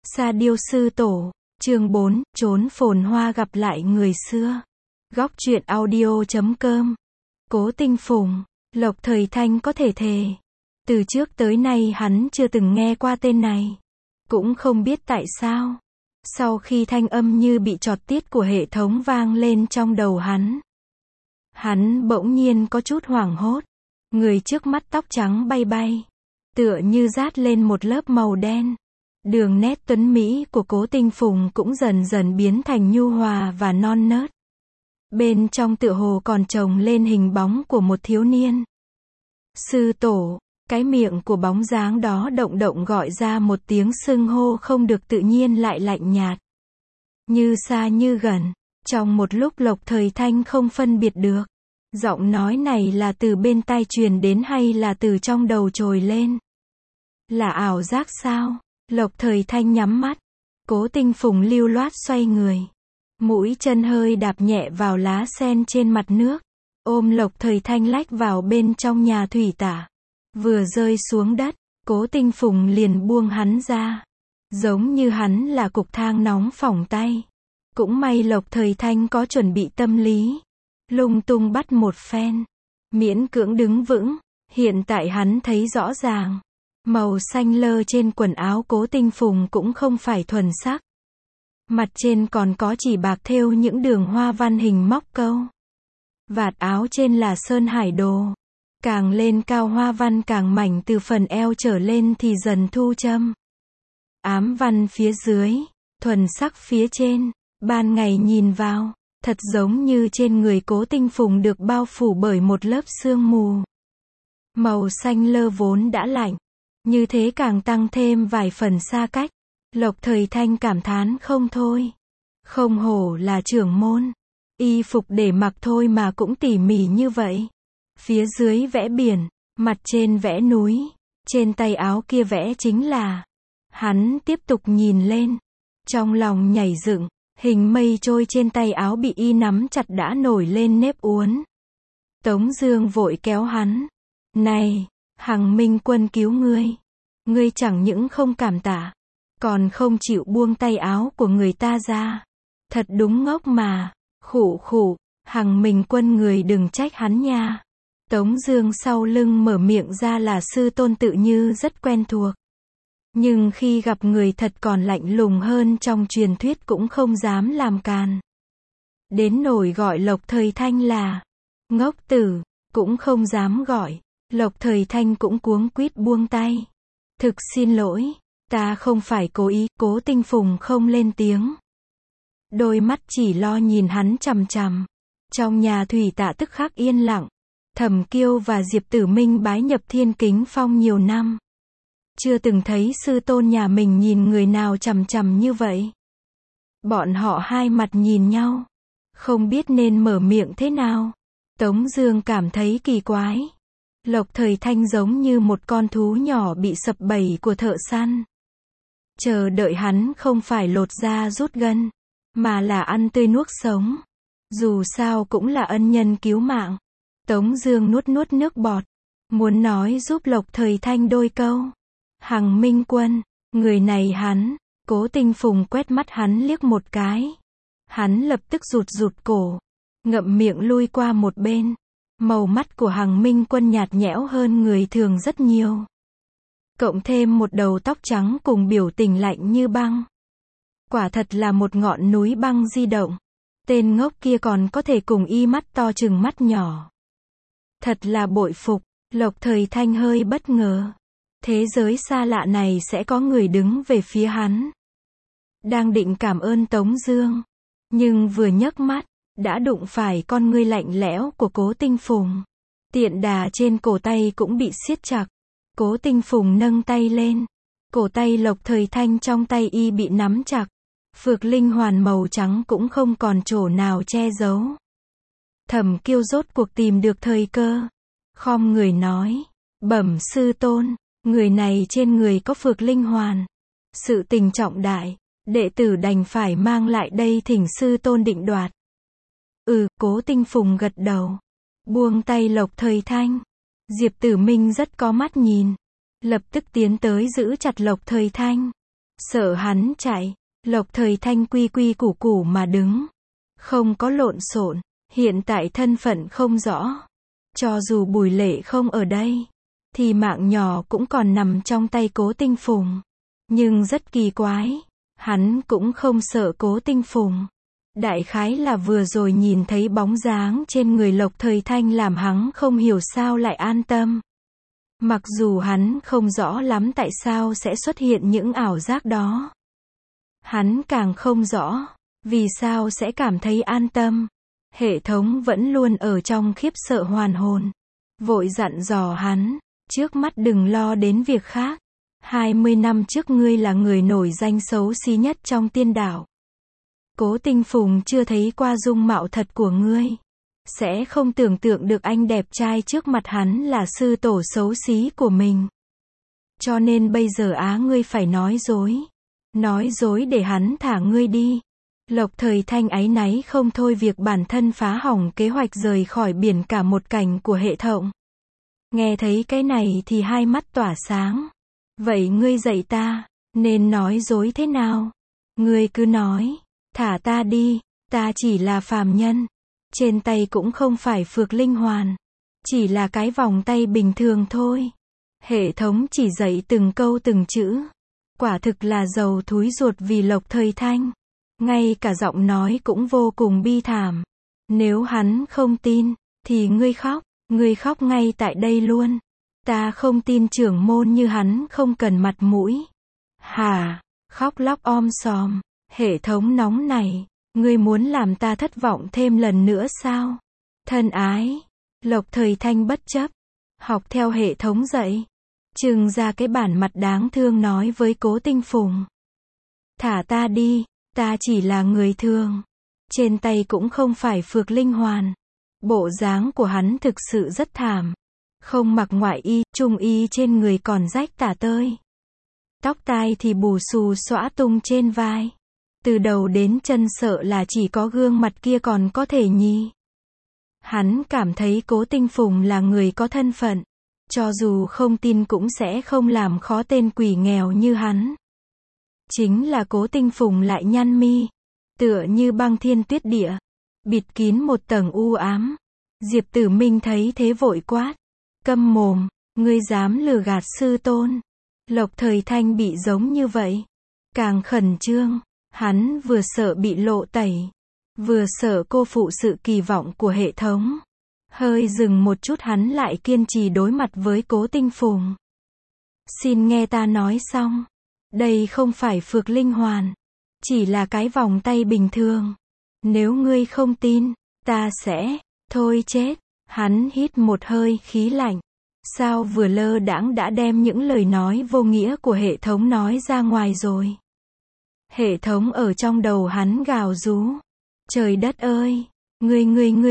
Sa Diêu Sư Tổ, chương 4, trốn phồn hoa gặp lại người xưa. Góc truyện audio.com. Cố Tinh Phùng, Lộc Thời Thanh có thể thề. Từ trước tới nay hắn chưa từng nghe qua tên này. Cũng không biết tại sao. Sau khi thanh âm như bị chọt tiết của hệ thống vang lên trong đầu hắn bỗng nhiên có chút hoảng hốt. Người trước mắt tóc trắng bay bay, tựa như dát lên một lớp màu đen. Đường nét tuấn mỹ của Cố Tinh Phùng cũng dần dần biến thành nhu hòa và non nớt. Bên trong tựa hồ còn chồng lên hình bóng của một thiếu niên. Sư Tổ, cái miệng của bóng dáng đó động động gọi ra một tiếng xưng hô không được tự nhiên lại lạnh nhạt. Như xa như gần, trong một lúc Lộc Thời Thanh không phân biệt được. Giọng nói này là từ bên tai truyền đến hay là từ trong đầu trồi lên? Là ảo giác sao? Lộc Thời Thanh nhắm mắt. Cố Tinh Phùng lưu loát xoay người. Mũi chân hơi đạp nhẹ vào lá sen trên mặt nước. Ôm Lộc Thời Thanh lách vào bên trong nhà thủy tả. Vừa rơi xuống đất, Cố Tinh Phùng liền buông hắn ra. Giống như hắn là cục than nóng phỏng tay. Cũng may Lộc Thời Thanh có chuẩn bị tâm lý. Lung tung bắt một phen. Miễn cưỡng đứng vững. Hiện tại hắn thấy rõ ràng. Màu xanh lơ trên quần áo Cố Tinh Phùng cũng không phải thuần sắc. Mặt trên còn có chỉ bạc thêu những đường hoa văn hình móc câu. Vạt áo trên là sơn hải đồ. Càng lên cao hoa văn càng mảnh, từ phần eo trở lên thì dần thu châm. Ám văn phía dưới, thuần sắc phía trên. Ban ngày nhìn vào, thật giống như trên người Cố Tinh Phùng được bao phủ bởi một lớp sương mù. Màu xanh lơ vốn đã lạnh, như thế càng tăng thêm vài phần xa cách. Lộc Thời Thanh cảm thán không thôi. Không hổ là trưởng môn. Y phục để mặc thôi mà cũng tỉ mỉ như vậy. Phía dưới vẽ biển, mặt trên vẽ núi, trên tay áo kia vẽ chính là. Hắn tiếp tục nhìn lên. Trong lòng nhảy dựng, hình mây trôi trên tay áo bị y nắm chặt đã nổi lên nếp uốn. Tống Dương vội kéo hắn. Này, Hằng Minh Quân cứu ngươi. Ngươi chẳng những không cảm tạ, còn không chịu buông tay áo của người ta ra. Thật đúng ngốc mà. Khụ khụ, Hằng Minh Quân người đừng trách hắn nha. Tống Dương sau lưng mở miệng ra là sư tôn tự như rất quen thuộc. Nhưng khi gặp người thật còn lạnh lùng hơn trong truyền thuyết cũng không dám làm càn. Đến nỗi gọi Lộc Thời Thanh là ngốc tử, cũng không dám gọi. Lộc Thời Thanh cũng cuống quýt buông tay. Thực xin lỗi, ta không phải cố ý. Cố Tinh Phùng không lên tiếng. Đôi mắt chỉ lo nhìn hắn chằm chằm. Trong nhà thủy tạ tức khắc yên lặng. Thẩm Kiêu và Diệp Tử Minh bái nhập Thiên Kính Phong nhiều năm. Chưa từng thấy sư tôn nhà mình nhìn người nào chằm chằm như vậy. Bọn họ hai mặt nhìn nhau, không biết nên mở miệng thế nào. Tống Dương cảm thấy kỳ quái. Lộc Thời Thanh giống như một con thú nhỏ bị sập bẫy của thợ săn. Chờ đợi hắn không phải lột da rút gân, mà là ăn tươi nuốt sống. Dù sao cũng là ân nhân cứu mạng. Tống Dương nuốt nuốt nước bọt, muốn nói giúp Lộc Thời Thanh đôi câu. Hằng Minh Quân, người này hắn. Cố Tinh Phùng quét mắt hắn liếc một cái. Hắn lập tức rụt cổ, ngậm miệng lui qua một bên. Màu mắt của Hằng Minh Quân nhạt nhẽo hơn người thường rất nhiều. Cộng thêm một đầu tóc trắng cùng biểu tình lạnh như băng. Quả thật là một ngọn núi băng di động. Tên ngốc kia còn có thể cùng y mắt to chừng mắt nhỏ. Thật là bội phục. Lộc Thời Thanh hơi bất ngờ. Thế giới xa lạ này sẽ có người đứng về phía hắn. Đang định cảm ơn Tống Dương, nhưng vừa nhấc mắt, đã đụng phải con ngươi lạnh lẽo của Cố Tinh Phùng. Tiện đà trên cổ tay cũng bị siết chặt. Cố Tinh Phùng nâng tay lên. Cổ tay Lộc Thời Thanh trong tay y bị nắm chặt. Phược linh hoàn màu trắng cũng không còn chỗ nào che giấu. Thẩm Kiêu rốt cuộc tìm được thời cơ. Khom người nói. Bẩm sư tôn, người này trên người có phược linh hoàn. Sự tình trọng đại, đệ tử đành phải mang lại đây thỉnh sư tôn định đoạt. Cố Tinh Phùng gật đầu. Buông tay Lộc Thời Thanh. Diệp Tử Minh rất có mắt nhìn. Lập tức tiến tới giữ chặt Lộc Thời Thanh. Sợ hắn chạy, Lộc Thời Thanh quy quy củ củ mà đứng. Không có lộn xộn, hiện tại thân phận không rõ. Cho dù Bùi Lệ không ở đây, thì mạng nhỏ cũng còn nằm trong tay Cố Tinh Phùng. Nhưng rất kỳ quái, hắn cũng không sợ Cố Tinh Phùng. Đại khái là vừa rồi nhìn thấy bóng dáng trên người Lộc Thời Thanh làm hắn không hiểu sao lại an tâm. Mặc dù hắn không rõ lắm tại sao sẽ xuất hiện những ảo giác đó. Hắn càng không rõ, vì sao sẽ cảm thấy an tâm. Hệ thống vẫn luôn ở trong khiếp sợ hoàn hồn. Vội dặn dò hắn, trước mắt đừng lo đến việc khác. 20 năm trước ngươi là người nổi danh xấu xí nhất trong tiên đảo. Cố Tinh Phùng chưa thấy qua dung mạo thật của ngươi. Sẽ không tưởng tượng được anh đẹp trai trước mặt hắn là sư tổ xấu xí của mình. Cho nên bây giờ ngươi phải nói dối. Nói dối để hắn thả ngươi đi. Lộc Thời Thanh áy náy không thôi việc bản thân phá hỏng kế hoạch rời khỏi biển cả một cảnh của hệ thống. Nghe thấy cái này thì hai mắt tỏa sáng. Vậy ngươi dạy ta, nên nói dối thế nào? Ngươi cứ nói, thả ta đi, ta chỉ là phàm nhân. Trên tay cũng không phải phược linh hoàn. Chỉ là cái vòng tay bình thường thôi. Hệ thống chỉ dạy từng câu từng chữ. Quả thực là giàu thúi ruột vì Lộc Thời Thanh. Ngay cả giọng nói cũng vô cùng bi thảm. Nếu hắn không tin, thì ngươi khóc ngay tại đây luôn. Ta không tin trưởng môn như hắn không cần mặt mũi. Hả, khóc lóc sòm, hệ thống nóng này, ngươi muốn làm ta thất vọng thêm lần nữa sao? Thân ái, Lộc Thời Thanh bất chấp, học theo hệ thống dạy. Trưng ra cái bản mặt đáng thương nói với Cố Tinh Phùng. Thả ta đi, ta chỉ là người thường. Trên tay cũng không phải phược linh hoàn. Bộ dáng của hắn thực sự rất thảm. Không mặc ngoại y, trung y trên người còn rách tả tơi. Tóc tai thì bù xù xõa tung trên vai. Từ đầu đến chân sợ là chỉ có gương mặt kia còn có thể nhì. Hắn cảm thấy Cố Tinh Phùng là người có thân phận. Cho dù không tin cũng sẽ không làm khó tên quỷ nghèo như hắn. Chính là Cố Tinh Phùng lại nhăn mi. Tựa như băng thiên tuyết địa. Bịt kín một tầng u ám. Diệp Tử Minh thấy thế vội quát. Câm mồm, ngươi dám lừa gạt sư tôn. Lộc Thời Thanh bị giống như vậy. Càng khẩn trương. Hắn vừa sợ bị lộ tẩy. Vừa sợ cô phụ sự kỳ vọng của hệ thống. Hơi dừng một chút hắn lại kiên trì đối mặt với Cố Tinh Phùng. Xin nghe ta nói xong. Đây không phải phược linh hoàn. Chỉ là cái vòng tay bình thường. Nếu ngươi không tin, ta sẽ, thôi chết. Hắn hít một hơi khí lạnh. Sao vừa lơ đãng đã đem những lời nói vô nghĩa của hệ thống nói ra ngoài rồi. Hệ thống ở trong đầu hắn gào rú. Trời đất ơi, ngươi,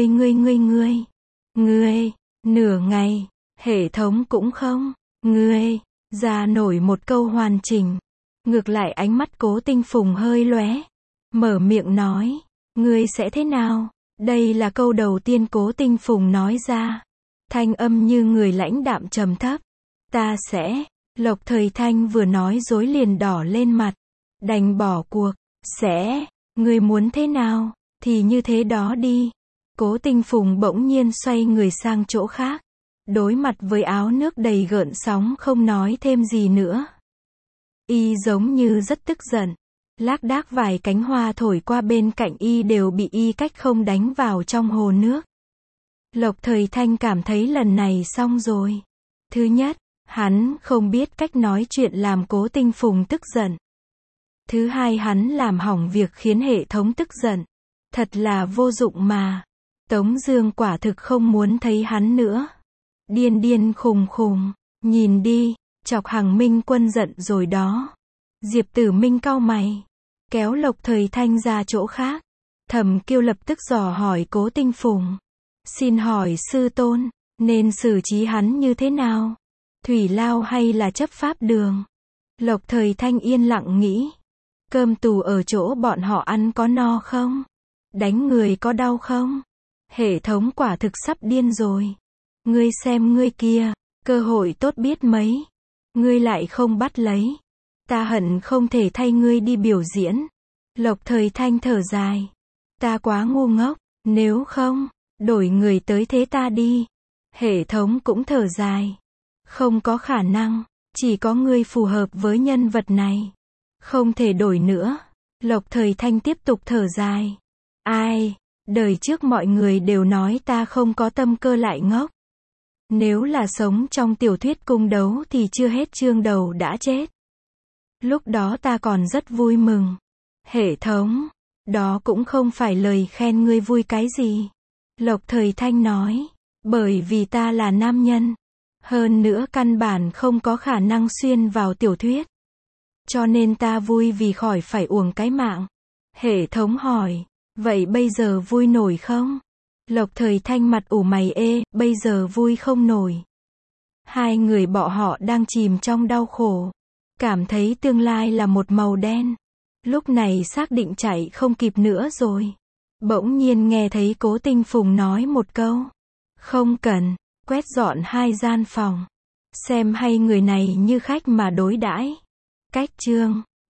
nửa ngày, hệ thống cũng không, ra nổi một câu hoàn chỉnh. Ngược lại ánh mắt Cố Tinh Phùng hơi lóe, mở miệng nói, ngươi sẽ thế nào? Đây là câu đầu tiên Cố Tinh Phùng nói ra. Thanh âm như người lãnh đạm trầm thấp. Ta sẽ, Lộc Thời Thanh vừa nói dối liền đỏ lên mặt. Đành bỏ cuộc, sẽ, ngươi muốn thế nào, thì như thế đó đi. Cố Tinh Phùng bỗng nhiên xoay người sang chỗ khác. Đối mặt với áo nước đầy gợn sóng không nói thêm gì nữa. Y giống như rất tức giận. Lác đác vài cánh hoa thổi qua bên cạnh y đều bị y cách không đánh vào trong hồ nước. Lộc Thời Thanh cảm thấy lần này xong rồi. Thứ nhất, hắn không biết cách nói chuyện làm Cố Tinh Phùng tức giận. Thứ hai hắn làm hỏng việc khiến hệ thống tức giận. Thật là vô dụng mà. Tống Dương quả thực không muốn thấy hắn nữa. Điên điên khùng khùng, nhìn đi, chọc Hằng Minh Quân giận rồi đó. Diệp Tử Minh cau mày, kéo Lộc Thời Thanh ra chỗ khác. Thẩm Kiêu lập tức dò hỏi Cố Tinh Phùng. Xin hỏi sư tôn, nên xử trí hắn như thế nào? Thủy lao hay là chấp pháp đường? Lộc Thời Thanh yên lặng nghĩ. Cơm tù ở chỗ bọn họ ăn có no không? Đánh người có đau không? Hệ thống quả thực sắp điên rồi. Ngươi xem ngươi kia, cơ hội tốt biết mấy. Ngươi lại không bắt lấy. Ta hận không thể thay ngươi đi biểu diễn. Lộc Thời Thanh thở dài. Ta quá ngu ngốc, nếu không, đổi người tới thế ta đi. Hệ thống cũng thở dài. Không có khả năng, chỉ có ngươi phù hợp với nhân vật này. Không thể đổi nữa. Lộc Thời Thanh tiếp tục thở dài. Ai, đời trước mọi người đều nói ta không có tâm cơ lại ngốc. Nếu là sống trong tiểu thuyết cung đấu thì chưa hết chương đầu đã chết. Lúc đó ta còn rất vui mừng. Hệ thống, đó cũng không phải lời khen ngươi vui cái gì. Lộc Thời Thanh nói, bởi vì ta là nam nhân. Hơn nữa căn bản không có khả năng xuyên vào tiểu thuyết. Cho nên ta vui vì khỏi phải uổng cái mạng. Hệ thống hỏi, vậy bây giờ vui nổi không? Lộc Thời Thanh mặt ủ mày bây giờ vui không nổi. Hai người bọn họ đang chìm trong đau khổ. Cảm thấy tương lai là một màu đen. Lúc này xác định chạy không kịp nữa rồi. Bỗng nhiên nghe thấy Cố Tinh Phùng nói một câu. Không cần, quét dọn 2 gian phòng. Xem hay người này như khách mà đối đãi. Cách chương